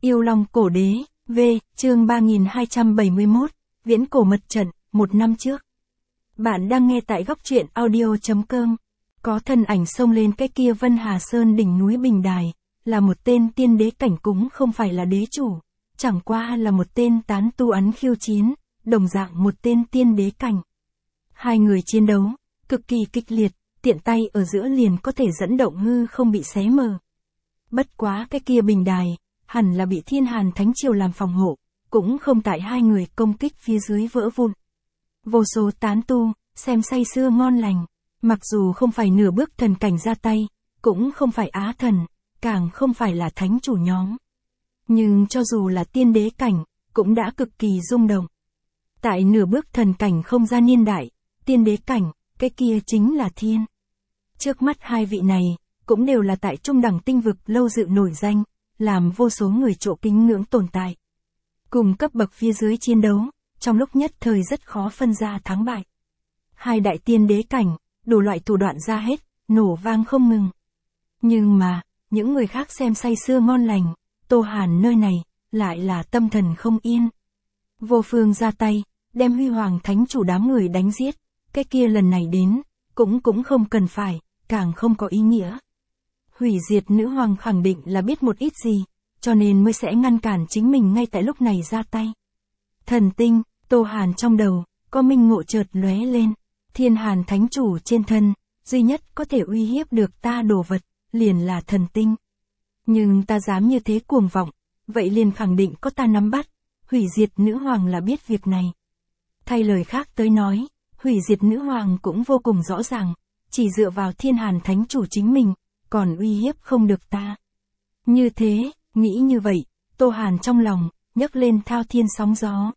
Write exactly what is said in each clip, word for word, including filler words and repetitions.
Yêu Long Cổ Đế, V, chương ba nghìn hai trăm bảy mươi mốt, Viễn Cổ Mật Trận, một năm trước. Bạn đang nghe tại góc truyện audio chấm com. Có thân ảnh xông lên cái kia Vân Hà Sơn đỉnh núi Bình Đài, là một tên tiên đế cảnh, cũng không phải là đế chủ, chẳng qua là một tên tán tu ấn khiêu chiến, đồng dạng một tên tiên đế cảnh. Hai người chiến đấu, cực kỳ kịch liệt, tiện tay ở giữa liền có thể dẫn động hư không bị xé mờ. Bất quá cái kia Bình Đài, hẳn là bị Thiên Hàn Thánh Triều làm phòng hộ, cũng không tại hai người công kích phía dưới vỡ vụn. Vô số tán tu, xem say sưa ngon lành, mặc dù không phải nửa bước thần cảnh ra tay, cũng không phải á thần, càng không phải là thánh chủ nhóm. Nhưng cho dù là tiên đế cảnh, cũng đã cực kỳ rung động. Tại nửa bước thần cảnh không gian niên đại, tiên đế cảnh, cái kia chính là thiên. Trước mắt hai vị này, cũng đều là tại trung đẳng tinh vực lâu dự nổi danh, làm vô số người trộ kính ngưỡng tồn tại. Cùng cấp bậc phía dưới chiến đấu, trong lúc nhất thời rất khó phân ra thắng bại. Hai đại tiên đế cảnh, đủ loại thủ đoạn ra hết, nổ vang không ngừng. Nhưng mà, những người khác xem say sưa ngon lành, Tô Hàn nơi này, lại là tâm thần không yên. Vô phương ra tay, đem Huy Hoàng Thánh Chủ đám người đánh giết, cái kia lần này đến, cũng cũng không cần phải, càng không có ý nghĩa. Hủy diệt nữ hoàng khẳng định là biết một ít gì, cho nên mới sẽ ngăn cản chính mình ngay tại lúc này ra tay. Thần tinh, Tô Hàn trong đầu, có minh ngộ chợt lóe lên, Thiên Hàn Thánh Chủ trên thân, duy nhất có thể uy hiếp được ta đồ vật, liền là thần tinh. Nhưng ta dám như thế cuồng vọng, vậy liền khẳng định có ta nắm bắt, hủy diệt nữ hoàng là biết việc này. Thay lời khác tới nói, hủy diệt nữ hoàng cũng vô cùng rõ ràng, chỉ dựa vào Thiên Hàn Thánh Chủ chính mình, còn uy hiếp không được ta. Như thế, nghĩ như vậy, Tô Hàn trong lòng, nhấc lên thao thiên sóng gió.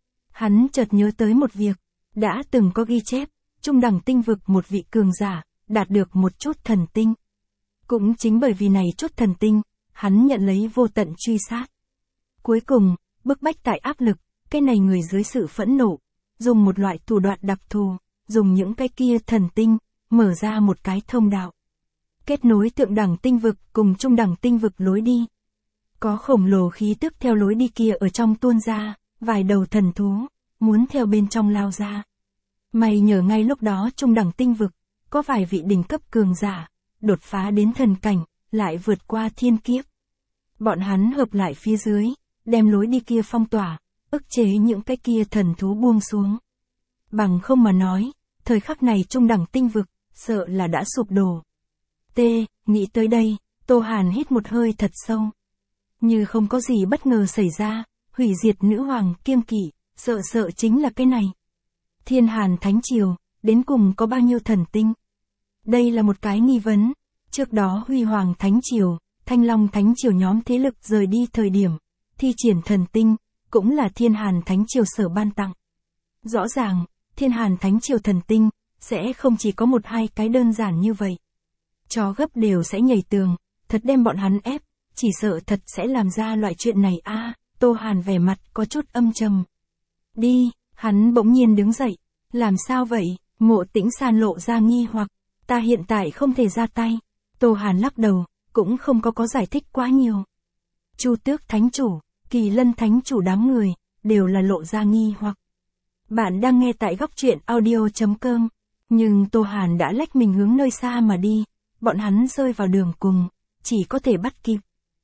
Hắn chợt nhớ tới một việc, đã từng có ghi chép, trung đẳng tinh vực một vị cường giả, đạt được một chút thần tinh. Cũng chính bởi vì này chút thần tinh, hắn nhận lấy vô tận truy sát. Cuối cùng, bức bách tại áp lực, cái này người dưới sự phẫn nộ, dùng một loại thủ đoạn đặc thù, dùng những cái kia thần tinh, mở ra một cái thông đạo. Kết nối thượng đẳng tinh vực cùng trung đẳng tinh vực lối đi. Có khổng lồ khí tức theo lối đi kia ở trong tuôn ra, vài đầu thần thú, muốn theo bên trong lao ra. May nhờ ngay lúc đó trung đẳng tinh vực, có vài vị đỉnh cấp cường giả, đột phá đến thần cảnh, lại vượt qua thiên kiếp. Bọn hắn hợp lại phía dưới, đem lối đi kia phong tỏa, ức chế những cái kia thần thú buông xuống. Bằng không mà nói, thời khắc này trung đẳng tinh vực, sợ là đã sụp đổ. T, nghĩ tới đây, Tô Hàn hít một hơi thật sâu. Như không có gì bất ngờ xảy ra, hủy diệt nữ hoàng kiêng kỵ, sợ sợ chính là cái này. Thiên Hàn Thánh Triều, đến cùng có bao nhiêu thần tinh? Đây là một cái nghi vấn. Trước đó Huy Hoàng Thánh Triều, Thanh Long Thánh Triều nhóm thế lực rời đi thời điểm, thi triển thần tinh, cũng là Thiên Hàn Thánh Triều sở ban tặng. Rõ ràng, Thiên Hàn Thánh Triều thần tinh, sẽ không chỉ có một hai cái đơn giản như vậy. Chó gấp đều sẽ nhảy tường, thật đem bọn hắn ép, chỉ sợ thật sẽ làm ra loại chuyện này a. À, Tô Hàn vẻ mặt có chút âm trầm. Đi, hắn bỗng nhiên đứng dậy, làm sao vậy? Mộ Tĩnh San lộ ra nghi hoặc, ta hiện tại không thể ra tay. Tô Hàn lắc đầu, cũng không có có giải thích quá nhiều. Chu Tước Thánh Chủ, Kỳ Lân Thánh Chủ đám người, đều là lộ ra nghi hoặc. Bạn đang nghe tại góc truyện audio chấm com, nhưng Tô Hàn đã lách mình hướng nơi xa mà đi, bọn hắn rơi vào đường cùng, chỉ có thể bắt kịp.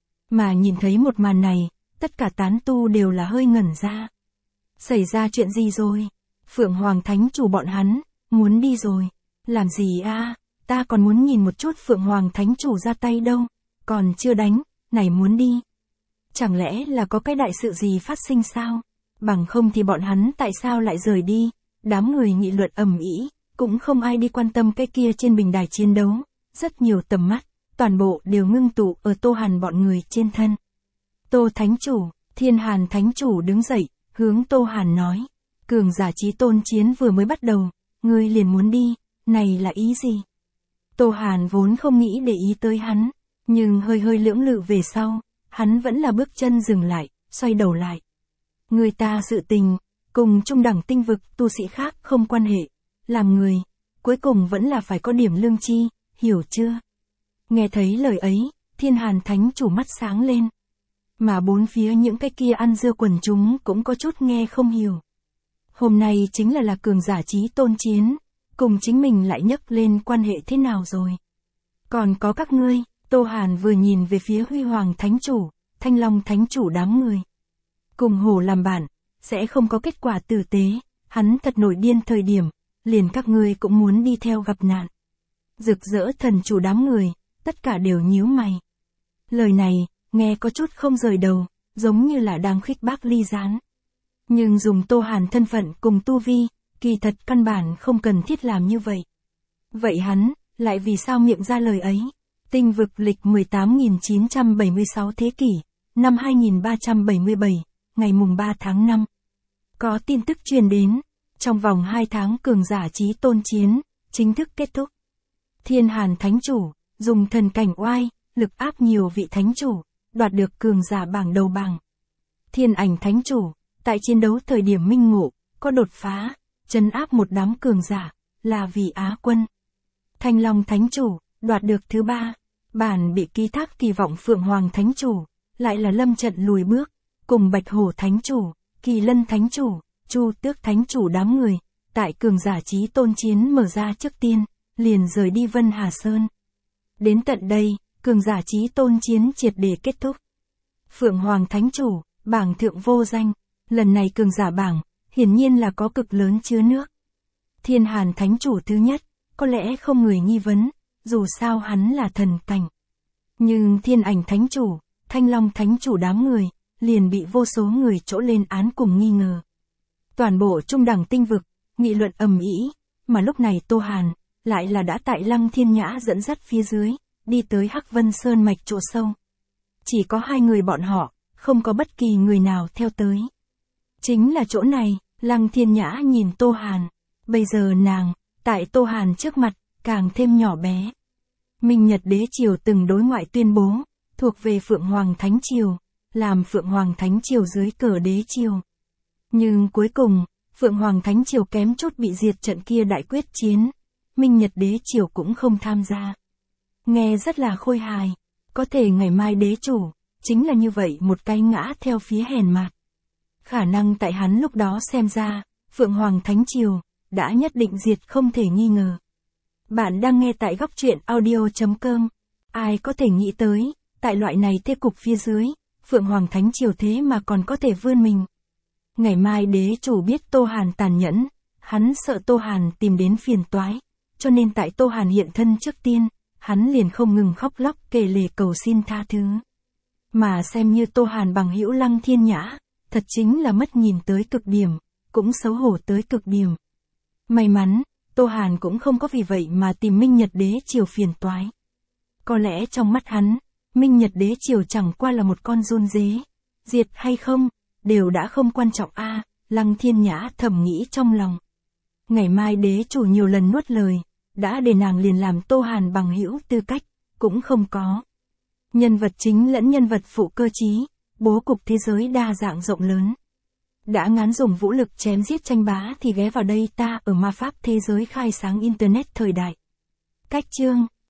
Mà nhìn thấy một màn này, tất cả tán tu đều là hơi ngẩn ra. Xảy ra chuyện gì rồi? Phượng Hoàng Thánh Chủ bọn hắn, muốn đi rồi. Làm gì a? À? Ta còn muốn nhìn một chút Phượng Hoàng Thánh Chủ ra tay đâu, còn chưa đánh, này muốn đi. Chẳng lẽ là có cái đại sự gì phát sinh sao? Bằng không thì bọn hắn tại sao lại rời đi? Đám người nghị luận ầm ĩ, cũng không ai đi quan tâm cái kia trên bình đài chiến đấu. Rất nhiều tầm mắt, toàn bộ đều ngưng tụ ở Tô Hàn bọn người trên thân. Tô Thánh Chủ, Thiên Hàn Thánh Chủ đứng dậy, hướng Tô Hàn nói. Cường giả chí tôn chiến vừa mới bắt đầu, ngươi liền muốn đi, này là ý gì? Tô Hàn vốn không nghĩ để ý tới hắn, nhưng hơi hơi lưỡng lự về sau, hắn vẫn là bước chân dừng lại, xoay đầu lại. Người ta sự tình, cùng trung đẳng tinh vực tu sĩ khác không quan hệ, làm người, cuối cùng vẫn là phải có điểm lương tri, hiểu chưa? Nghe thấy lời ấy, Thiên Hàn Thánh Chủ mắt sáng lên. mà bốn phía những cái kia ăn dưa quần chúng cũng có chút nghe không hiểu. Hôm nay chính là là cường giả Chí Tôn chiến, cùng chính mình lại nhấc lên quan hệ thế nào rồi. Còn có các ngươi, Tô Hàn vừa nhìn về phía Huy Hoàng Thánh Chủ, Thanh Long Thánh Chủ đám người. Cùng hổ làm bạn, sẽ không có kết quả tử tế, hắn thật nổi điên thời điểm, liền các ngươi cũng muốn đi theo gặp nạn. Rực rỡ thần chủ đám người, tất cả đều nhíu mày. Lời này, nghe có chút không rời đầu, giống như là đang khích bác Ly Gián. Nhưng dùng Tô Hàn thân phận cùng tu vi, kỳ thật căn bản không cần thiết làm như vậy. Vậy hắn, lại vì sao miệng ra lời ấy? Tinh vực lịch mười tám nghìn chín trăm bảy mươi sáu thế kỷ, năm hai nghìn ba trăm bảy mươi bảy, ngày mùng ba tháng năm. Có tin tức truyền đến, trong vòng hai tháng cường giả Chí Tôn chiến, chính thức kết thúc. Thiên Hàn Thánh Chủ, dùng thần cảnh oai, lực áp nhiều vị Thánh Chủ, đoạt được cường giả bảng đầu bảng. Thiên Ảnh Thánh Chủ, tại chiến đấu thời điểm minh ngộ, có đột phá, trấn áp một đám cường giả, là vị Á quân. Thanh Long Thánh Chủ, đoạt được thứ ba, bản bị ký thác kỳ vọng Phượng Hoàng Thánh Chủ, lại là lâm trận lùi bước, cùng Bạch Hổ Thánh Chủ, Kỳ Lân Thánh Chủ, Chu Tước Thánh Chủ đám người, tại cường giả Chí Tôn chiến mở ra trước tiên, liền rời đi Vân Hà Sơn. Đến tận đây, cường giả Chí Tôn chiến triệt để kết thúc. Phượng Hoàng Thánh Chủ, bảng thượng vô danh, lần này cường giả bảng, hiển nhiên là có cực lớn chứa nước. Thiên Hàn Thánh Chủ thứ nhất, có lẽ không người nghi vấn, dù sao hắn là thần cảnh. Nhưng Thiên Ảnh Thánh Chủ, Thanh Long Thánh Chủ đám người, liền bị vô số người chỗ lên án cùng nghi ngờ. Toàn bộ trung đẳng tinh vực, nghị luận ầm ĩ, mà lúc này Tô Hàn, lại là đã tại Lăng Thiên Nhã dẫn dắt phía dưới, đi tới Hắc Vân Sơn mạch chỗ sâu. Chỉ có hai người bọn họ, không có bất kỳ người nào theo tới. Chính là chỗ này, Lăng Thiên Nhã nhìn Tô Hàn, bây giờ nàng, tại Tô Hàn trước mặt, càng thêm nhỏ bé. Minh Nhật Đế Triều từng đối ngoại tuyên bố, thuộc về Phượng Hoàng Thánh Triều, làm Phượng Hoàng Thánh Triều dưới cờ Đế Triều. Nhưng cuối cùng, Phượng Hoàng Thánh Triều kém chút bị diệt trận kia đại quyết chiến, Minh Nhật Đế Triều cũng không tham gia. Nghe rất là khôi hài, có thể ngày mai đế chủ, chính là như vậy một cái ngã theo phía hèn mạt. Khả năng tại hắn lúc đó xem ra, Phượng Hoàng Thánh Triều, đã nhất định diệt không thể nghi ngờ. Bạn đang nghe tại góc truyện audio chấm com. Ai có thể nghĩ tới, tại loại này thế cục phía dưới, Phượng Hoàng Thánh Triều thế mà còn có thể vươn mình. Ngày mai đế chủ biết Tô Hàn tàn nhẫn, hắn sợ Tô Hàn tìm đến phiền toái, cho nên tại Tô Hàn hiện thân trước tiên, hắn liền không ngừng khóc lóc kể lể cầu xin tha thứ. Mà xem như Tô Hàn bằng hữu Lăng Thiên Nhã, thật chính là mất nhìn tới cực điểm, cũng xấu hổ tới cực điểm. May mắn, Tô Hàn cũng không có vì vậy mà tìm Minh Nhật Đế Triều phiền toái. Có lẽ trong mắt hắn, Minh Nhật Đế Triều chẳng qua là một con run dế, diệt hay không, đều đã không quan trọng a. À, Lăng Thiên Nhã thầm nghĩ trong lòng. Ngày mai đế chủ nhiều lần nuốt lời, đã để nàng liền làm Tô Hàn bằng hữu tư cách, cũng không có. Nhân vật chính lẫn nhân vật phụ cơ trí, bố cục thế giới đa dạng rộng lớn. Đã ngán dùng vũ lực chém giết tranh bá thì ghé vào đây ta ở ma pháp thế giới khai sáng Internet thời đại. Cách chương